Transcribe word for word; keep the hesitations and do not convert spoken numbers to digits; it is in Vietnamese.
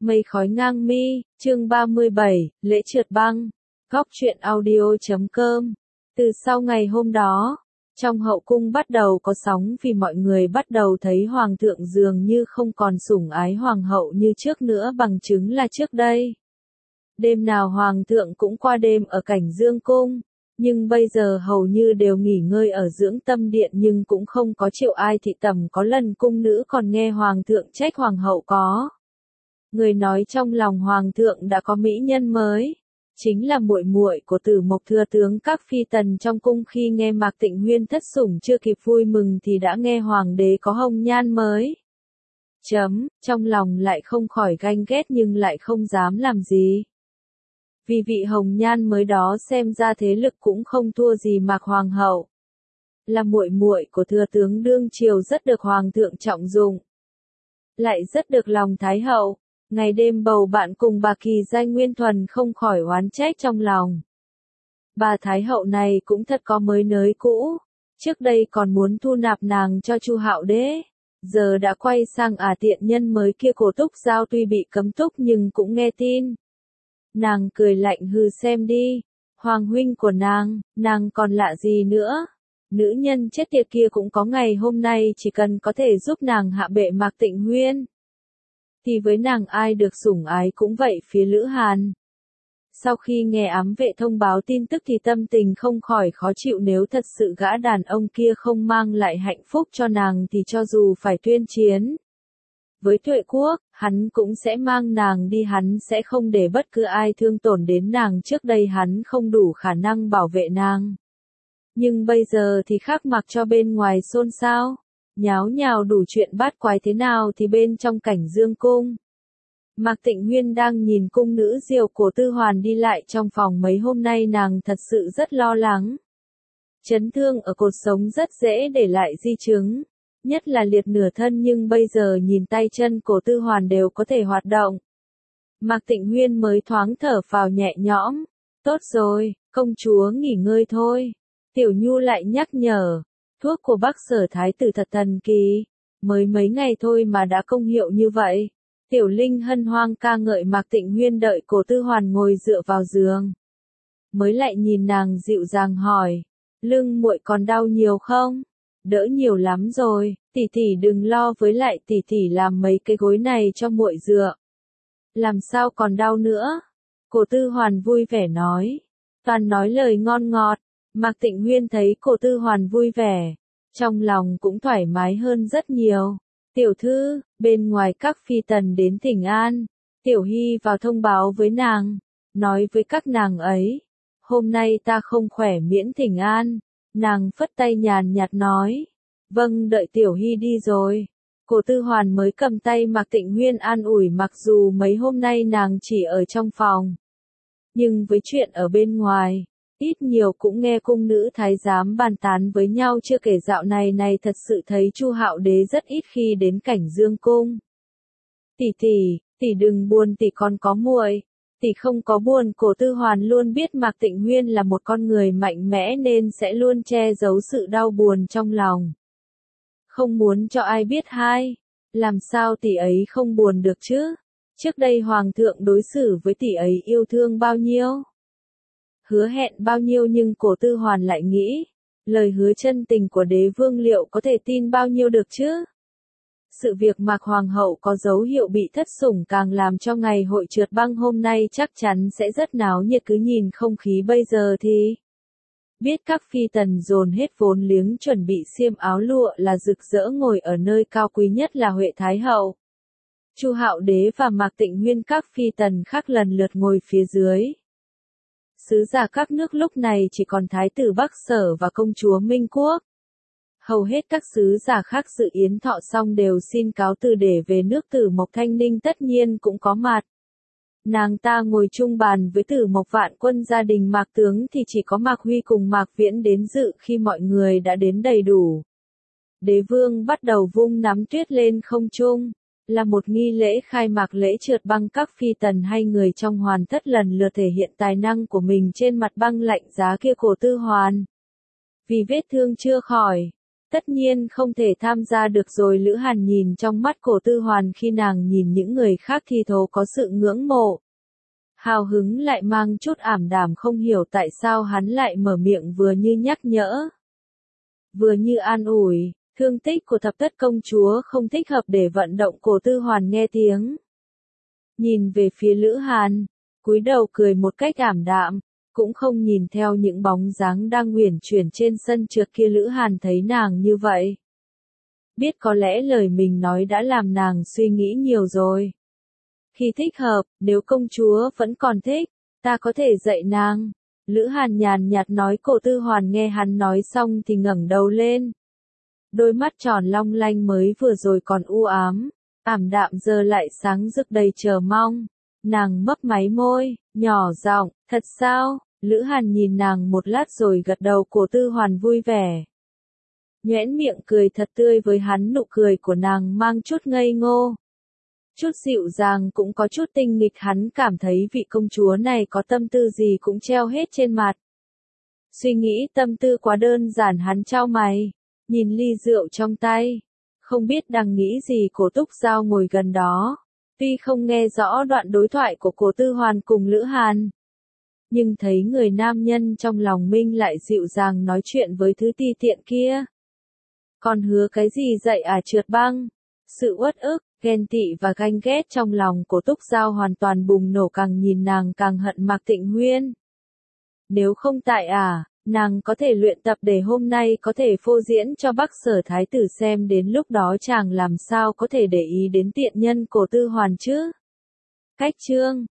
Mây khói ngang mi, chương ba mươi bảy, lễ trượt băng. Góc truyện audio chấm com. Từ sau ngày hôm đó, trong hậu cung bắt đầu có sóng vì mọi người bắt đầu thấy hoàng thượng dường như không còn sủng ái hoàng hậu như trước nữa, bằng chứng là trước đây. Đêm nào hoàng thượng cũng qua đêm ở Cảnh Dương cung, nhưng bây giờ hầu như đều nghỉ ngơi ở dưỡng tâm điện, nhưng cũng không có chịu ai thị tầm. Có lần cung nữ còn nghe hoàng thượng trách hoàng hậu có người nói trong lòng hoàng thượng đã có mỹ nhân mới, chính là muội muội của Tử Mộc thừa tướng. Các phi tần trong cung khi nghe Mạc Tịnh Huyên thất sủng chưa kịp vui mừng thì đã nghe hoàng đế có hồng nhan mới. Chấm, trong lòng lại không khỏi ganh ghét nhưng lại không dám làm gì. Vì vị hồng nhan mới đó xem ra thế lực cũng không thua gì Mạc hoàng hậu. Là muội muội của thừa tướng đương triều, rất được hoàng thượng trọng dụng, lại rất được lòng thái hậu. Ngày đêm bầu bạn cùng bà kỳ danh Nguyên Thuần không khỏi oán trách trong lòng. Bà thái hậu này cũng thật có mới nới cũ, trước đây còn muốn thu nạp nàng cho Chu Hạo đế, giờ đã quay sang ả tiện nhân mới kia. Cổ Túc Giao tuy bị cấm túc nhưng cũng nghe tin. Nàng cười lạnh hừ, xem đi, hoàng huynh của nàng, nàng còn lạ gì nữa. Nữ nhân chết tiệt kia cũng có ngày hôm nay, chỉ cần có thể giúp nàng hạ bệ Mạc Tịnh Huyên thì với nàng ai được sủng ái cũng vậy. Phía Lữ Hàn, sau khi nghe ám vệ thông báo tin tức thì tâm tình không khỏi khó chịu. Nếu thật sự gã đàn ông kia không mang lại hạnh phúc cho nàng thì cho dù phải tuyên chiến với Tuệ Quốc, hắn cũng sẽ mang nàng đi, hắn sẽ không để bất cứ ai thương tổn đến nàng. Trước đây hắn không đủ khả năng bảo vệ nàng, nhưng bây giờ thì khác, mặc cho bên ngoài xôn xao nháo nhào đủ chuyện bát quái thế nào thì bên trong Cảnh Dương cung, Mạc Tịnh Huyên đang nhìn cung nữ Diều Cổ Tư Hoàn đi lại trong phòng. Mấy hôm nay nàng thật sự rất lo lắng. Chấn thương ở cột sống rất dễ để lại di chứng, nhất là liệt nửa thân, nhưng bây giờ nhìn tay chân Cổ Tư Hoàn đều có thể hoạt động. Mạc Tịnh Huyên mới thoáng thở phào nhẹ nhõm. Tốt rồi, công chúa nghỉ ngơi thôi. Tiểu Nhu lại nhắc nhở. Thuốc của Bắc Sở thái tử thật thần kỳ, mới mấy ngày thôi mà đã công hiệu như vậy. Tiểu Linh hân hoang ca ngợi. Mạc Tịnh Huyên đợi Cổ Tư Hoàn ngồi dựa vào giường, mới lại nhìn nàng dịu dàng hỏi, lưng muội còn đau nhiều không? Đỡ nhiều lắm rồi, tỷ tỷ đừng lo, với lại tỷ tỷ làm mấy cái gối này cho muội dựa, làm sao còn đau nữa. Cổ Tư Hoàn vui vẻ nói, toàn nói lời ngon ngọt. Mạc Tịnh Huyên thấy Cổ Tư Hoàn vui vẻ, trong lòng cũng thoải mái hơn rất nhiều. Tiểu thư, bên ngoài các phi tần đến thỉnh an, Tiểu Hy vào thông báo với nàng, nói với các nàng ấy, hôm nay ta không khỏe miễn thỉnh an. Nàng phất tay nhàn nhạt nói, vâng. Đợi Tiểu Hy đi rồi, Cổ Tư Hoàn mới cầm tay Mạc Tịnh Huyên an ủi. Mặc dù mấy hôm nay nàng chỉ ở trong phòng, nhưng với chuyện ở bên ngoài, ít nhiều cũng nghe cung nữ thái giám bàn tán với nhau. Chưa kể dạo này này thật sự thấy Chu Hạo đế rất ít khi đến Cảnh Dương cung. Tỷ tỷ, tỷ đừng buồn, tỷ còn có muội. Tỷ không có buồn. Cổ Tư Hoàn luôn biết Mạc Tịnh Huyên là một con người mạnh mẽ nên sẽ luôn che giấu sự đau buồn trong lòng, không muốn cho ai biết. Hai, làm sao tỷ ấy không buồn được chứ? Trước đây hoàng thượng đối xử với tỷ ấy yêu thương bao nhiêu, hứa hẹn bao nhiêu, nhưng Cổ Tư Hoàn lại nghĩ, lời hứa chân tình của đế vương liệu có thể tin bao nhiêu được chứ? Sự việc Mạc hoàng hậu có dấu hiệu bị thất sủng càng làm cho ngày hội trượt băng hôm nay chắc chắn sẽ rất náo nhiệt. Cứ nhìn không khí bây giờ thì biết các phi tần dồn hết vốn liếng chuẩn bị xiêm áo lụa là rực rỡ ngồi ở nơi cao quý nhất là Huệ Thái hậu, Chu Hạo đế và Mạc Tịnh Huyên. Các phi tần khác lần lượt ngồi phía dưới. Sứ giả các nước lúc này chỉ còn thái tử Bắc Sở và công chúa Minh Quốc. Hầu hết các sứ giả khác dự yến thọ xong đều xin cáo từ để về nước. Tử Mộc Thanh Ninh tất nhiên cũng có mặt. Nàng ta ngồi chung bàn với Tử Mộc Vạn Quân. Gia đình Mạc tướng thì chỉ có Mạc Huy cùng Mạc Viễn đến dự. Khi mọi người đã đến đầy đủ, đế vương bắt đầu vung nắm tuyết lên không trung, là một nghi lễ khai mạc lễ trượt băng. Các phi tần hay người trong hoàn thất lần lượt thể hiện tài năng của mình trên mặt băng lạnh giá kia. Cổ Tư Hoàn vì vết thương chưa khỏi, Tất nhiên không thể tham gia được rồi. Lữ Hàn nhìn trong mắt Cổ Tư Hoàn khi nàng nhìn những người khác thi thố có sự ngưỡng mộ. Hào hứng lại mang chút ảm đạm, không hiểu tại sao hắn lại mở miệng vừa như nhắc nhở, vừa như an ủi. Thương tích của thập thất công chúa không thích hợp để vận động. Cổ Tư Hoàn nghe tiếng, nhìn về phía Lữ Hàn, cúi đầu cười một cách ảm đạm, cũng không nhìn theo những bóng dáng đang uyển chuyển trên sân trượt kia. Lữ Hàn thấy nàng như vậy, biết có lẽ lời mình nói đã làm nàng suy nghĩ nhiều rồi. Khi thích hợp, nếu công chúa vẫn còn thích, ta có thể dạy nàng. Lữ Hàn nhàn nhạt nói. Cổ Tư Hoàn nghe hắn nói xong thì ngẩng đầu lên. Đôi mắt tròn long lanh mới vừa rồi còn u ám, ảm đạm giờ lại sáng rực đầy chờ mong. Nàng mấp máy môi, nhỏ giọng, thật sao? Lữ Hàn nhìn nàng một lát rồi gật đầu. Cổ Tư Hoàn vui vẻ, nhoẻn miệng cười thật tươi với hắn. Nụ cười của nàng mang chút ngây ngô, chút dịu dàng, cũng có chút tinh nghịch. Hắn cảm thấy vị công chúa này có tâm tư gì cũng treo hết trên mặt. Suy nghĩ tâm tư quá đơn giản. Hắn chau mày, nhìn ly rượu trong tay, không biết đang nghĩ gì. Cổ Túc Giao ngồi gần đó, tuy không nghe rõ đoạn đối thoại của Cổ Tư Hoàn cùng Lữ Hàn, nhưng thấy người nam nhân trong lòng mình lại dịu dàng nói chuyện với thứ ti tiện kia. Còn hứa cái gì dạy à Trượt Băng? Sự uất ức, ghen tị và ganh ghét trong lòng Cổ Túc Giao hoàn toàn bùng nổ, càng nhìn nàng càng hận Mạc Tịnh Huyên. Nếu không tại à, nàng có thể luyện tập để hôm nay có thể phô diễn cho Bắc Sở Thái tử xem, đến lúc đó chàng làm sao có thể để ý đến tiện nhân Cổ Tư Hoàn chứ? Cách chương